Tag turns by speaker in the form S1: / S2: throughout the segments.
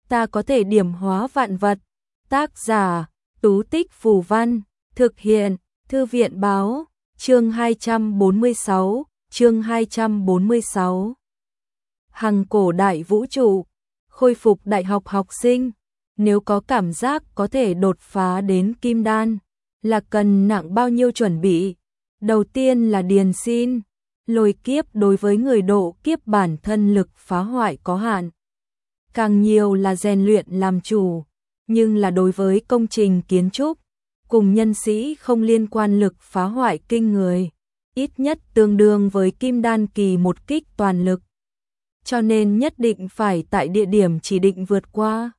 S1: ta có thể điểm hóa vạn vật. Tác giả, Tú Tích Phù Văn, thực hiện, Thư viện Báo, chương 246, chương 246. Hằng cổ đại vũ trụ, khôi phục đại học học sinh, nếu có cảm giác có thể đột phá đến kim đan, là cần nặng bao nhiêu chuẩn bị? Đầu tiên là điền xin, lôi kiếp đối với người độ kiếp bản thân lực phá hoại có hạn. Càng nhiều là rèn luyện làm chủ, nhưng là đối với công trình kiến trúc, cùng nhân sĩ không liên quan lực phá hoại kinh người, ít nhất tương đương với kim đan kỳ một kích toàn lực. Cho nên nhất định phải tại địa điểm chỉ định vượt qua.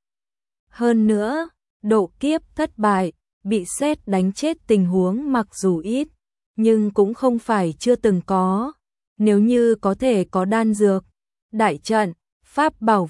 S1: Hơn nữa, độ kiếp thất bại, bị sét đánh chết tình huống mặc dù ít, nhưng cũng không phải chưa từng có. Nếu như có thể có đan dược, đại trận, pháp bảo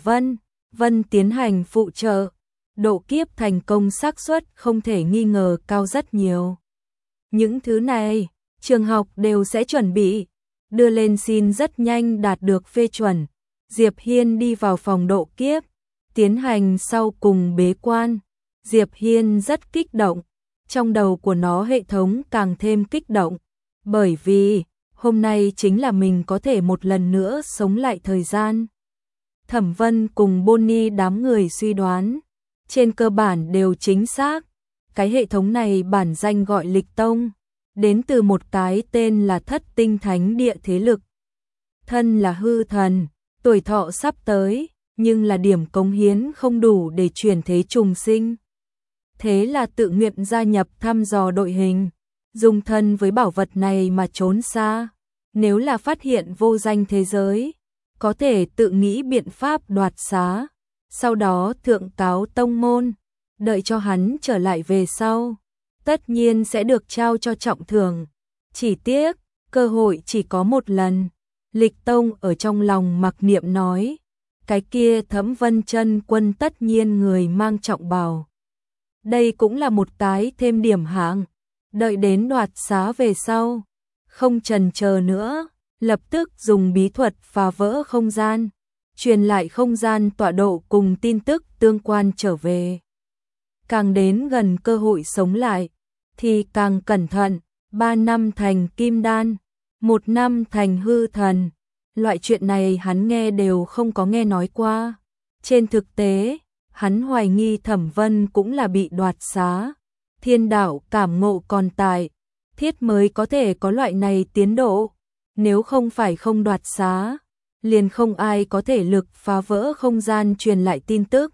S1: vân tiến hành phụ trợ, độ kiếp thành công xác suất không thể nghi ngờ cao rất nhiều. Những thứ này, trường học đều sẽ chuẩn bị, đưa lên xin rất nhanh đạt được phê chuẩn. Diệp Hiên đi vào phòng độ kiếp, tiến hành sau cùng bế quan. Diệp Hiên rất kích động, trong đầu của nó hệ thống càng thêm kích động, bởi vì hôm nay chính là mình có thể một lần nữa sống lại thời gian. Thẩm Vân cùng Bonnie đám người suy đoán, trên cơ bản đều chính xác. Cái hệ thống này bản danh gọi Lịch Tông, đến từ một cái tên là Thất Tinh Thánh Địa thế lực. Thân là hư thần, tuổi thọ sắp tới, nhưng là điểm cống hiến không đủ để chuyển thế trùng sinh. Thế là tự nguyện gia nhập thăm dò đội hình, dùng thân với bảo vật này mà trốn xa. Nếu là phát hiện vô danh thế giới, có thể tự nghĩ biện pháp đoạt xá, sau đó thượng cáo tông môn, đợi cho hắn trở lại về sau, tất nhiên sẽ được trao cho trọng thưởng. Chỉ tiếc, cơ hội chỉ có một lần. Lịch Tông ở trong lòng mặc niệm nói, cái kia Thẩm Vân Chân Quân tất nhiên người mang trọng bào. Đây cũng là một cái thêm điểm hạng, đợi đến đoạt xá về sau, không chần chờ nữa, lập tức dùng bí thuật phá vỡ không gian, truyền lại không gian tọa độ cùng tin tức tương quan trở về. Càng đến gần cơ hội sống lại, thì càng cẩn thận. 3 năm thành kim đan, 1 năm thành hư thần, loại chuyện này hắn nghe đều không có nghe nói qua. Trên thực tế, hắn hoài nghi Thẩm Vân cũng là bị đoạt xá, thiên đạo cảm ngộ còn tại, thiết mới có thể có loại này tiến độ. Nếu không phải không đoạt xá, liền không ai có thể lực phá vỡ không gian truyền lại tin tức.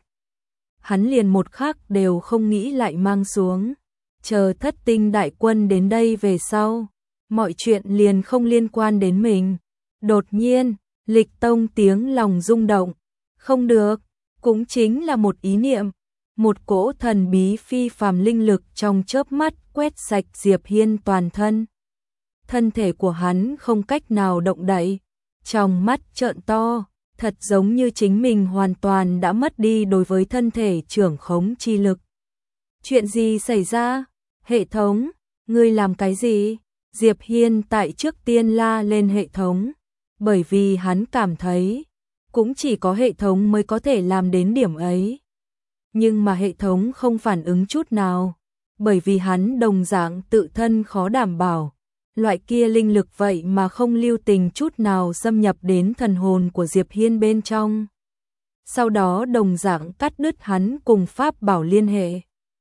S1: Hắn liền một khắc đều không nghĩ lại mang xuống, chờ Thất Tinh đại quân đến đây về sau, mọi chuyện liền không liên quan đến mình. Đột nhiên, Lịch Tông tiếng lòng rung động, không được, cũng chính là một ý niệm, một cỗ thần bí phi phàm linh lực trong chớp mắt quét sạch Diệp Hiên toàn thân. Thân thể của hắn không cách nào động đậy, trong mắt trợn to, thật giống như chính mình hoàn toàn đã mất đi đối với thân thể trưởng khống chi lực. Chuyện gì xảy ra? Hệ thống, ngươi làm cái gì? Diệp Hiên tại trước tiên la lên hệ thống, bởi vì hắn cảm thấy, cũng chỉ có hệ thống mới có thể làm đến điểm ấy. Nhưng mà hệ thống không phản ứng chút nào, bởi vì hắn đồng dạng tự thân khó đảm bảo. Loại kia linh lực vậy mà không lưu tình chút nào xâm nhập đến thần hồn của Diệp Hiên bên trong. Sau đó đồng dạng cắt đứt hắn cùng pháp bảo liên hệ.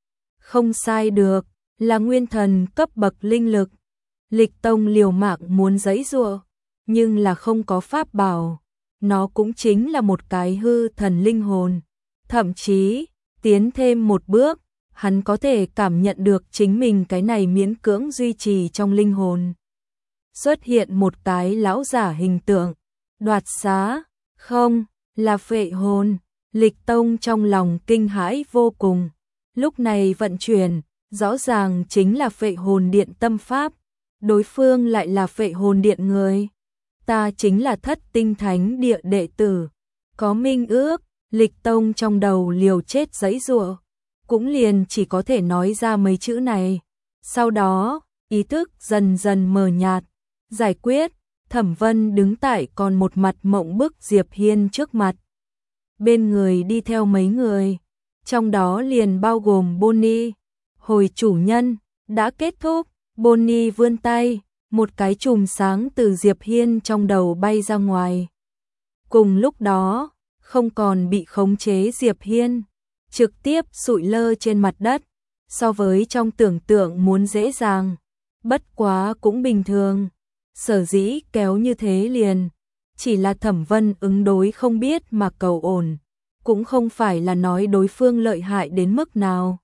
S1: Không sai được, là nguyên thần cấp bậc linh lực. Lịch Tông liều mạng muốn giãy giụa, nhưng là không có pháp bảo. Nó cũng chính là một cái hư thần linh hồn. Thậm chí, tiến thêm một bước, hắn có thể cảm nhận được chính mình cái này miễn cưỡng duy trì trong linh hồn. Xuất hiện một cái lão giả hình tượng, đoạt xá, không, là phệ hồn. Lịch Tông trong lòng kinh hãi vô cùng. Lúc này vận chuyển, rõ ràng chính là phệ hồn điện tâm pháp, đối phương lại là phệ hồn điện người. Ta chính là Thất Tinh Thánh Địa đệ tử, có minh ước. Lịch Tông trong đầu liều chết giãy giụa, cũng liền chỉ có thể nói ra mấy chữ này. Sau đó, ý thức dần dần mờ nhạt, giải quyết. Thẩm Vân đứng tại còn một mặt mộng bức Diệp Hiên trước mặt. bên người đi theo mấy người, trong đó liền bao gồm Bonnie. Hồi chủ nhân, đã kết thúc, Bonnie vươn tay, một cái chùm sáng từ Diệp Hiên trong đầu bay ra ngoài. Cùng lúc đó, không còn bị khống chế Diệp Hiên, trực tiếp sụi lơ trên mặt đất, so với trong tưởng tượng muốn dễ dàng, bất quá cũng bình thường. Sở dĩ kéo như thế liền, chỉ là Thẩm Vân ứng đối không biết mà cầu ổn, cũng không phải là nói đối phương lợi hại đến mức nào.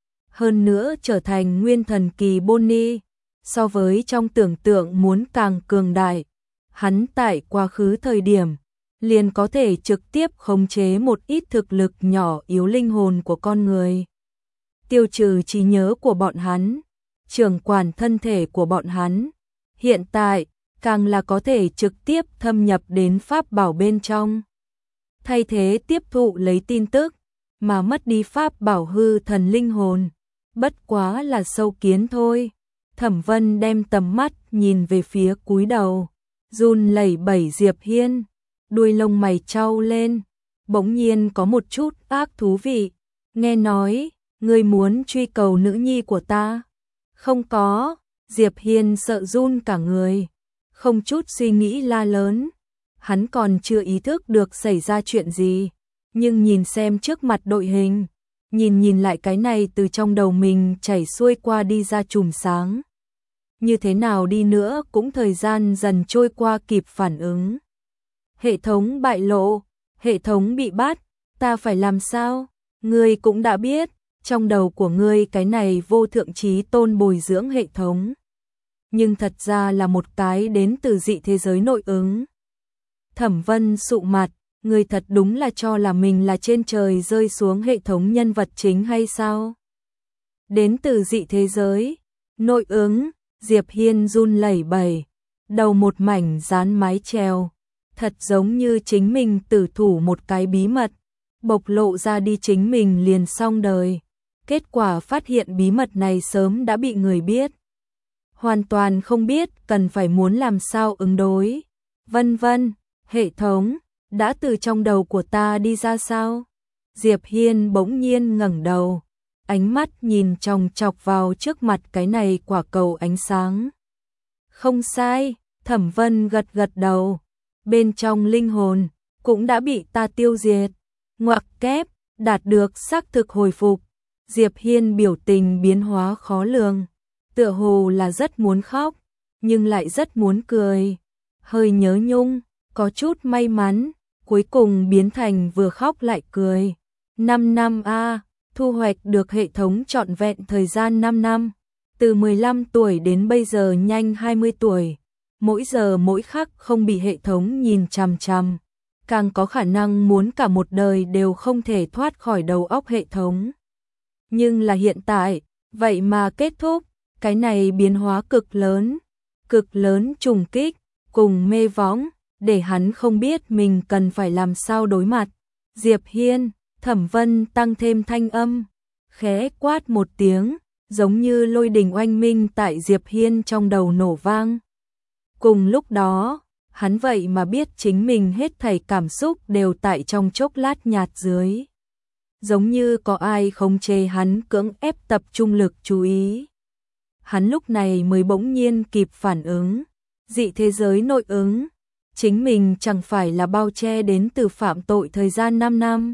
S1: Hơn nữa trở thành nguyên thần kỳ Bonnie, so với trong tưởng tượng muốn càng cường đại. Hắn tại quá khứ thời điểm, liền có thể trực tiếp khống chế một ít thực lực nhỏ yếu linh hồn của con người. Tiêu trừ trí nhớ của bọn hắn, trưởng quản thân thể của bọn hắn. Hiện tại, càng là có thể trực tiếp thâm nhập đến pháp bảo bên trong. Thay thế tiếp thụ lấy tin tức, mà mất đi pháp bảo hư thần linh hồn. Bất quá là sâu kiến thôi. Thẩm Vân đem tầm mắt nhìn về phía cúi đầu, run lẩy bẩy Diệp Hiên, đuôi lông mày chau lên, bỗng nhiên có một chút ác thú vị. Nghe nói, ngươi muốn truy cầu nữ nhi của ta? Không có. Diệp Hiên sợ run cả người, không chút suy nghĩ la lớn. Hắn còn chưa ý thức được xảy ra chuyện gì, nhưng nhìn xem trước mặt đội hình, nhìn lại cái này từ trong đầu mình chảy xuôi qua đi ra chùm sáng. Như thế nào đi nữa cũng thời gian dần trôi qua kịp phản ứng. Hệ thống bại lộ, hệ thống bị bắt, ta phải làm sao? Ngươi cũng đã biết, trong đầu của ngươi cái này vô thượng trí tôn bồi dưỡng hệ thống. Nhưng thật ra là một cái đến từ dị thế giới nội ứng. Thẩm Vân sụ mặt, ngươi thật đúng là cho là mình là trên trời rơi xuống hệ thống nhân vật chính hay sao? Đến từ dị thế giới, nội ứng, Diệp Hiên run lẩy bẩy, đầu một mảnh dán mái chèo, thật giống như chính mình tử thủ một cái bí mật, bộc lộ ra đi chính mình liền xong đời. Kết quả phát hiện bí mật này sớm đã bị người biết. Hoàn toàn không biết cần phải muốn làm sao ứng đối. Vân vân, hệ thống, đã từ trong đầu của ta đi ra sao? Diệp Hiên bỗng nhiên ngẩng đầu, ánh mắt nhìn chòng chọc vào trước mặt cái này quả cầu ánh sáng. Không sai, Thẩm Vân gật gật đầu, bên trong linh hồn cũng đã bị ta tiêu diệt. Ngoặc kép, đạt được xác thực hồi phục. Diệp Hiên biểu tình biến hóa khó lường, tựa hồ là rất muốn khóc, nhưng lại rất muốn cười, hơi nhớ nhung, có chút may mắn, cuối cùng biến thành vừa khóc lại cười. 5 năm a, thu hoạch được hệ thống trọn vẹn thời gian 5 năm, từ 15 tuổi đến bây giờ nhanh 20 tuổi, mỗi giờ mỗi khắc không bị hệ thống nhìn chằm chằm, càng có khả năng muốn cả một đời đều không thể thoát khỏi đầu óc hệ thống. Nhưng là hiện tại, vậy mà kết thúc, cái này biến hóa cực lớn trùng kích, cùng mê võng, để hắn không biết mình cần phải làm sao đối mặt. Diệp Hiên, Thẩm Vân tăng thêm thanh âm, khẽ quát một tiếng, giống như lôi đình oanh minh tại Diệp Hiên trong đầu nổ vang. Cùng lúc đó, hắn vậy mà biết chính mình hết thảy cảm xúc đều tại trong chốc lát nhạt dưới. Giống như có ai khống chế hắn cưỡng ép tập trung lực chú ý. Hắn lúc này mới bỗng nhiên kịp phản ứng, dị thế giới nội ứng, chính mình chẳng phải là bao che đến từ phạm tội thời gian 5 năm.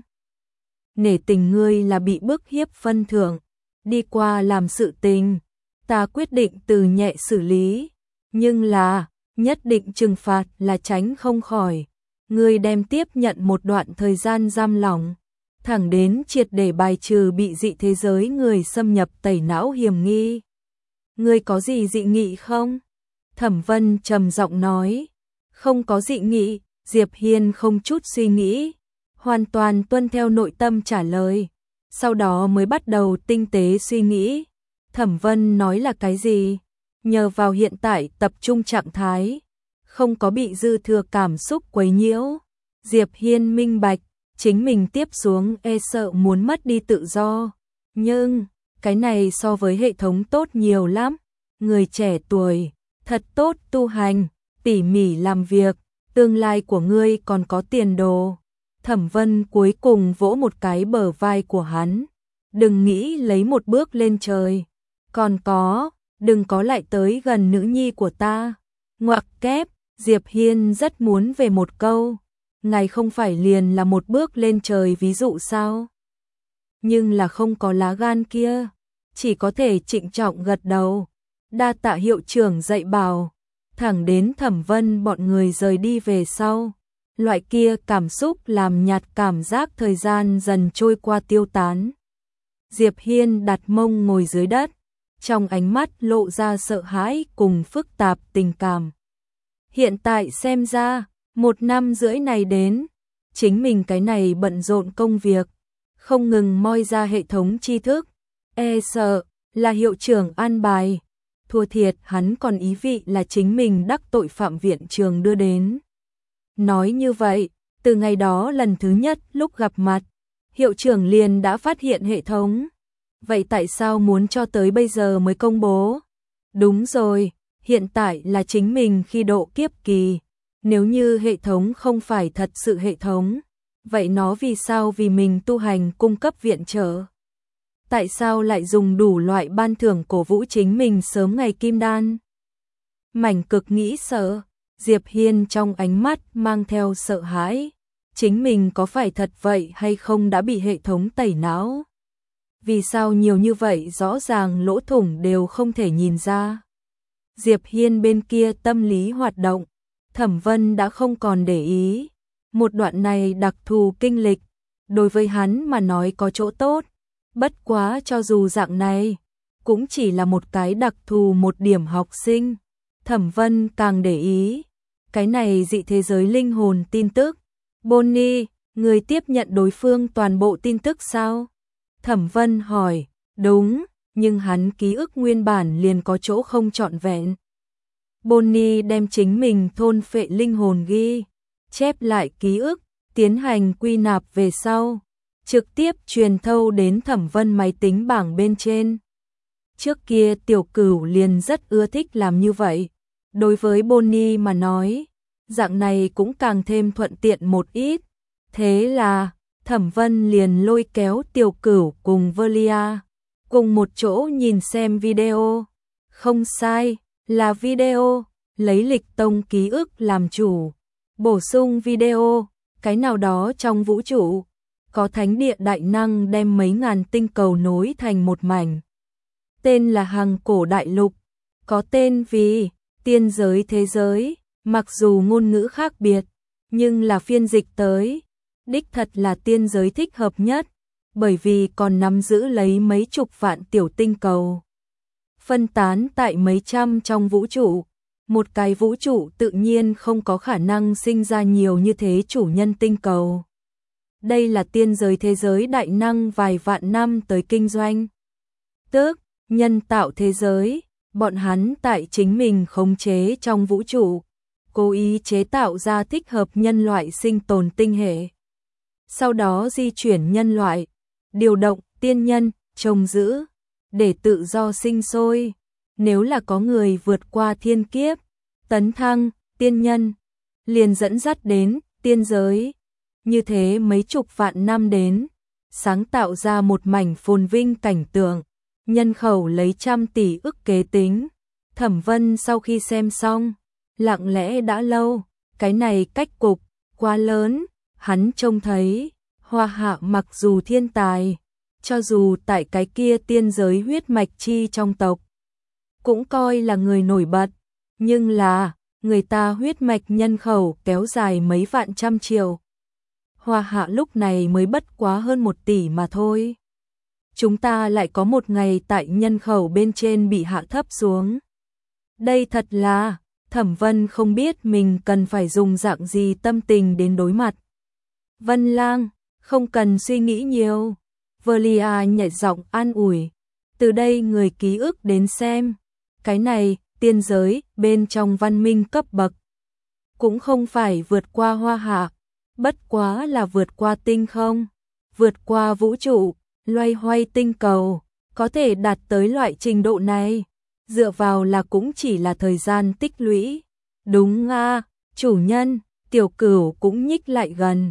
S1: Nể tình ngươi là bị bức hiếp phân thưởng, đi qua làm sự tình, ta quyết định từ nhẹ xử lý, nhưng là, nhất định trừng phạt là tránh không khỏi. Ngươi đem tiếp nhận một đoạn thời gian giam lỏng, thẳng đến triệt để bài trừ bị dị thế giới người xâm nhập tẩy não hiểm nghi. Ngươi có gì dị nghị không? Thẩm Vân trầm giọng nói. Không có dị nghị. Diệp Hiên không chút suy nghĩ, hoàn toàn tuân theo nội tâm trả lời, sau đó mới bắt đầu tinh tế suy nghĩ. Thẩm Vân nói là cái gì? Nhờ vào hiện tại tập trung trạng thái, không có bị dư thừa cảm xúc quấy nhiễu. Diệp Hiên minh bạch, chính mình tiếp xuống e sợ muốn mất đi tự do. Nhưng, cái này so với hệ thống tốt nhiều lắm. Người trẻ tuổi, thật tốt tu hành, tỉ mỉ làm việc, tương lai của ngươi còn có tiền đồ. Thẩm Vân cuối cùng vỗ một cái bờ vai của hắn. Đừng nghĩ lấy một bước lên trời. Còn có, đừng có lại tới gần nữ nhi của ta. Ngoặc kép, Diệp Hiên rất muốn về một câu. Ngài không phải liền là một bước lên trời ví dụ sao? Nhưng là không có lá gan kia. Chỉ có thể trịnh trọng gật đầu. Đa tạ hiệu trưởng dạy bảo. Thẳng đến Thẩm Vân bọn người rời đi về sau. Loại kia cảm xúc làm nhạt cảm giác thời gian dần trôi qua tiêu tán. Diệp Hiên đặt mông ngồi dưới đất. Trong ánh mắt lộ ra sợ hãi cùng phức tạp tình cảm. Hiện tại xem ra, 1 năm rưỡi này đến, chính mình cái này bận rộn công việc, không ngừng moi ra hệ thống tri thức, sợ là hiệu trưởng an bài, thua thiệt hắn còn ý vị là chính mình đắc tội phạm viện trường đưa đến. Nói như vậy, từ ngày đó lần thứ nhất lúc gặp mặt, hiệu trưởng liền đã phát hiện hệ thống. Vậy tại sao muốn cho tới bây giờ mới công bố? Đúng rồi, hiện tại là chính mình khi độ kiếp kỳ. Nếu như hệ thống không phải thật sự hệ thống, vậy nó vì sao vì mình tu hành cung cấp viện trợ? Tại sao lại dùng đủ loại ban thưởng cổ vũ chính mình sớm ngày kim đan? Mảnh cực nghĩ sợ, Diệp Hiên trong ánh mắt mang theo sợ hãi. Chính mình có phải thật vậy hay không đã bị hệ thống tẩy não? Vì sao nhiều như vậy rõ ràng lỗ thủng đều không thể nhìn ra? Diệp Hiên bên kia tâm lý hoạt động, Thẩm Vân đã không còn để ý. Một đoạn này đặc thù kinh lịch, đối với hắn mà nói có chỗ tốt. Bất quá cho dù dạng này, cũng chỉ là một cái đặc thù một điểm học sinh. Thẩm Vân càng để ý. Cái này dị thế giới linh hồn tin tức. Bonnie, người tiếp nhận đối phương toàn bộ tin tức sao? Thẩm Vân hỏi, đúng, nhưng hắn ký ức nguyên bản liền có chỗ không trọn vẹn. Bonnie đem chính mình thôn phệ linh hồn ghi, chép lại ký ức, tiến hành quy nạp về sau, trực tiếp truyền thâu đến Thẩm Vân máy tính bảng bên trên. Trước kia Tiểu Cửu liền rất ưa thích làm như vậy. Đối với Bonnie mà nói, dạng này cũng càng thêm thuận tiện một ít. Thế là Thẩm Vân liền lôi kéo Tiểu Cửu cùng Velia cùng một chỗ nhìn xem video. Không sai, là video, lấy lịch tông ký ức làm chủ, bổ sung video, cái nào đó trong vũ trụ, có thánh địa đại năng đem mấy ngàn tinh cầu nối thành một mảnh. Tên là Hằng Cổ Đại Lục, có tên vì tiên giới thế giới, mặc dù ngôn ngữ khác biệt, nhưng là phiên dịch tới, đích thật là tiên giới thích hợp nhất, bởi vì còn nắm giữ lấy mấy chục vạn tiểu tinh cầu. Phân tán tại mấy trăm trong vũ trụ, một cái vũ trụ tự nhiên không có khả năng sinh ra nhiều như thế chủ nhân tinh cầu. Đây là tiên giới thế giới đại năng vài vạn năm tới kinh doanh. Tức, nhân tạo thế giới, bọn hắn tại chính mình khống chế trong vũ trụ, cố ý chế tạo ra thích hợp nhân loại sinh tồn tinh hệ. Sau đó di chuyển nhân loại, điều động tiên nhân, trông giữ, để tự do sinh sôi. Nếu là có người vượt qua thiên kiếp, tấn thăng, tiên nhân, liền dẫn dắt đến tiên giới. Như thế mấy chục vạn năm đến, sáng tạo ra một mảnh phồn vinh cảnh tượng, nhân khẩu lấy trăm tỷ ức kế tính. Thẩm Vân sau khi xem xong, lặng lẽ đã lâu, cái này cách cục, quá lớn, hắn trông thấy, Hoa Hạ mặc dù thiên tài, cho dù tại cái kia tiên giới huyết mạch chi trong tộc, cũng coi là người nổi bật, nhưng là, người ta huyết mạch nhân khẩu kéo dài mấy vạn trăm triệu. Hoa Hạ lúc này mới bất quá hơn 1 tỷ mà thôi. Chúng ta lại có một ngày tại nhân khẩu bên trên bị hạ thấp xuống. Đây thật là, Thẩm Vân không biết mình cần phải dùng dạng gì tâm tình đến đối mặt. Vân Lang, không cần suy nghĩ nhiều. Velia nhẹ giọng an ủi. Từ đây người ký ức đến xem. Cái này, tiên giới, bên trong văn minh cấp bậc. Cũng không phải vượt qua Hoa Hạ. Bất quá là vượt qua tinh không. Vượt qua vũ trụ, loay hoay tinh cầu. Có thể đạt tới loại trình độ này. Dựa vào là cũng chỉ là thời gian tích lũy. Đúng à, chủ nhân, Tiểu Cửu cũng nhích lại gần.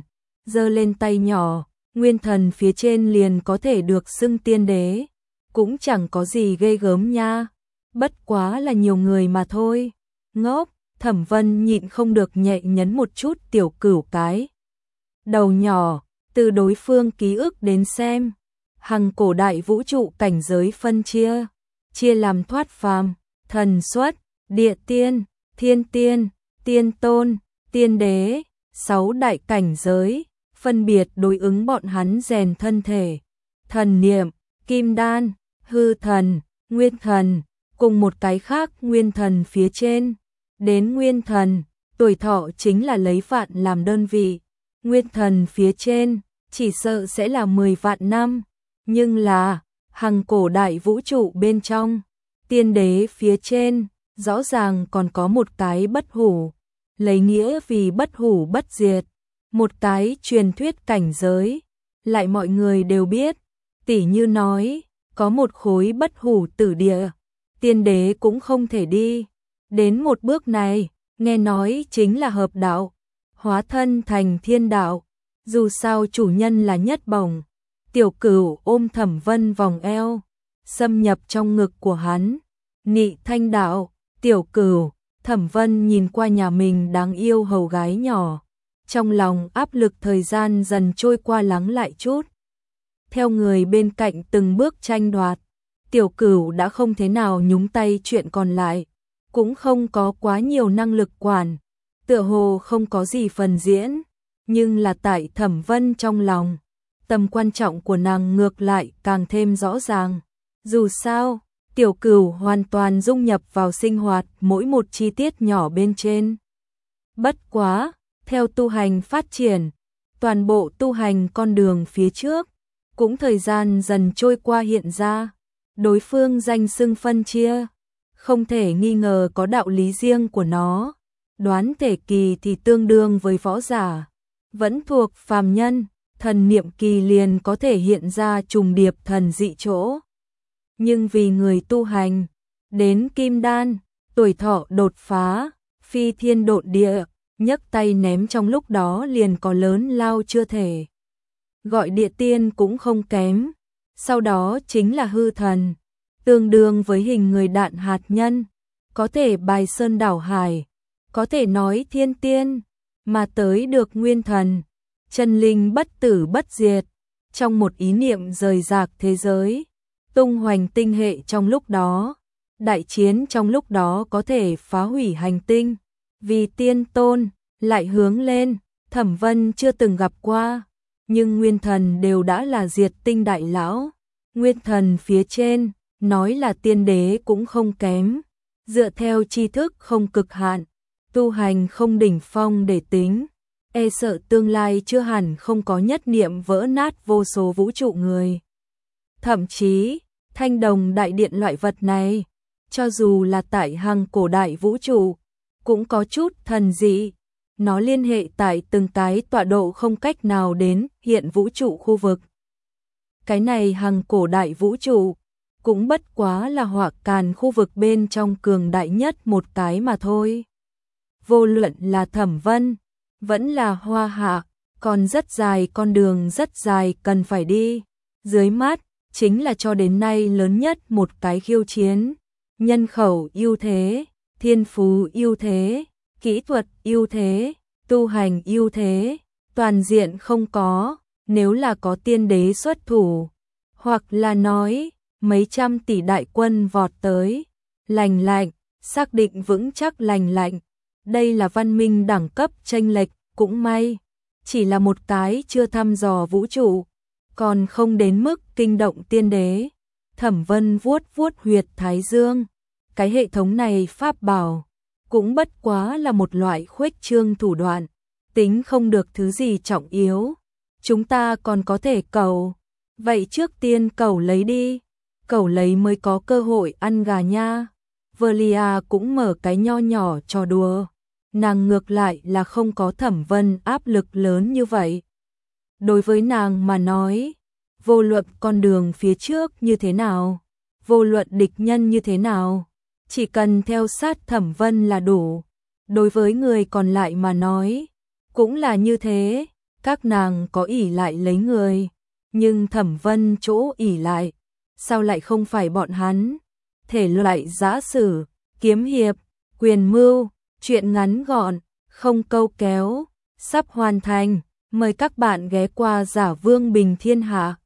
S1: giơ lên tay nhỏ, nguyên thần phía trên liền có thể được xưng tiên đế, cũng chẳng có gì ghê gớm nha, bất quá là nhiều người mà thôi. Ngốc, Thẩm Vân nhịn không được nhẹ nhấn một chút Tiểu Cửu cái đầu nhỏ, từ đối phương ký ức đến xem, hằng cổ đại vũ trụ cảnh giới phân chia làm thoát phàm, thần xuất, địa tiên, thiên tiên, tiên tôn, tiên đế, 6 đại cảnh giới, phân biệt đối ứng bọn hắn rèn thân thể, thần niệm, kim đan, hư thần, nguyên thần, cùng một cái khác nguyên thần phía trên. Đến nguyên thần, tuổi thọ chính là lấy vạn làm đơn vị, nguyên thần phía trên, chỉ sợ sẽ là 10 vạn năm, nhưng là, hằng cổ đại vũ trụ bên trong, tiên đế phía trên, rõ ràng còn có một cái bất hủ, lấy nghĩa vì bất hủ bất diệt, một cái truyền thuyết cảnh giới, lại mọi người đều biết, tỉ như nói, có một khối bất hủ tử địa, tiên đế cũng không thể đi. Đến một bước này, nghe nói chính là hợp đạo, hóa thân thành thiên đạo, dù sao chủ nhân là nhất bổng. Tiểu Cửu ôm Thẩm Vân vòng eo, xâm nhập trong ngực của hắn, nị thanh đạo, Tiểu Cửu. Thẩm Vân nhìn qua nhà mình đáng yêu hầu gái nhỏ, trong lòng áp lực thời gian dần trôi qua lắng lại chút. Theo người bên cạnh từng bước tranh đoạt, Tiểu Cửu đã không thế nào nhúng tay chuyện còn lại, cũng không có quá nhiều năng lực quản, tựa hồ không có gì phần diễn, nhưng là tại Thẩm Vân trong lòng, tầm quan trọng của nàng ngược lại càng thêm rõ ràng. Dù sao, Tiểu Cửu hoàn toàn dung nhập vào sinh hoạt mỗi một chi tiết nhỏ bên trên. Bất quá, theo tu hành phát triển, toàn bộ tu hành con đường phía trước, cũng thời gian dần trôi qua hiện ra, đối phương danh xưng phân chia, không thể nghi ngờ có đạo lý riêng của nó. Đoán thể kỳ thì tương đương với võ giả, vẫn thuộc phàm nhân, thần niệm kỳ liền có thể hiện ra trùng điệp thần dị chỗ. Nhưng vì người tu hành, đến kim đan, tuổi thọ đột phá, phi thiên độn địa, nhấc tay ném trong lúc đó liền có lớn lao chưa thể. Gọi địa tiên cũng không kém, sau đó chính là hư thần, tương đương với hình người đạn hạt nhân, có thể bài sơn đảo hải, có thể nói thiên tiên, mà tới được nguyên thần, chân linh bất tử bất diệt, trong một ý niệm rời rạc thế giới, tung hoành tinh hệ trong lúc đó, đại chiến trong lúc đó có thể phá hủy hành tinh, vì tiên tôn, lại hướng lên, Thẩm Vân chưa từng gặp qua, nhưng nguyên thần đều đã là diệt tinh đại lão, nguyên thần phía trên, nói là tiên đế cũng không kém, dựa theo tri thức không cực hạn, tu hành không đỉnh phong để tính, e sợ tương lai chưa hẳn không có nhất niệm vỡ nát vô số vũ trụ người. Thậm chí, thanh đồng đại điện loại vật này, cho dù là tại hằng cổ đại vũ trụ, cũng có chút thần dị, nó liên hệ tại từng cái tọa độ không cách nào đến hiện vũ trụ khu vực. Cái này hằng cổ đại vũ trụ, cũng bất quá là hỏa càn khu vực bên trong cường đại nhất một cái mà thôi. Vô luận là Thẩm Vân, vẫn là Hoa Hạ, còn rất dài con đường rất dài cần phải đi. Dưới mắt, chính là cho đến nay lớn nhất một cái khiêu chiến. Nhân khẩu ưu thế, thiên phú ưu thế, kỹ thuật ưu thế, tu hành ưu thế, toàn diện không có, nếu là có tiên đế xuất thủ, hoặc là nói, mấy trăm tỷ đại quân vọt tới, lành lạnh, xác định vững chắc lành lạnh. Đây là văn minh đẳng cấp chênh lệch, cũng may, chỉ là một cái chưa thăm dò vũ trụ, còn không đến mức kinh động tiên đế. Thẩm Vân vuốt vuốt huyệt thái dương, cái hệ thống này pháp bảo, cũng bất quá là một loại khuếch trương thủ đoạn, tính không được thứ gì trọng yếu. Chúng ta còn có thể cầu, vậy trước tiên cầu lấy đi, cầu lấy mới có cơ hội ăn gà nha. Velia cũng mở cái nho nhỏ trò đùa, nàng ngược lại là không có Thẩm Vân áp lực lớn như vậy. Đối với nàng mà nói, vô luận con đường phía trước như thế nào, vô luận địch nhân như thế nào, chỉ cần theo sát Thẩm Vân là đủ. Đối với người còn lại mà nói, cũng là như thế, các nàng có ỷ lại lấy người, nhưng Thẩm Vân chỗ ỷ lại, sao lại không phải bọn hắn? Thể loại giã sử, kiếm hiệp, quyền mưu, truyện ngắn gọn, không câu kéo, sắp hoàn thành, mời các bạn ghé qua Giả Vương Bình Thiên Hạ.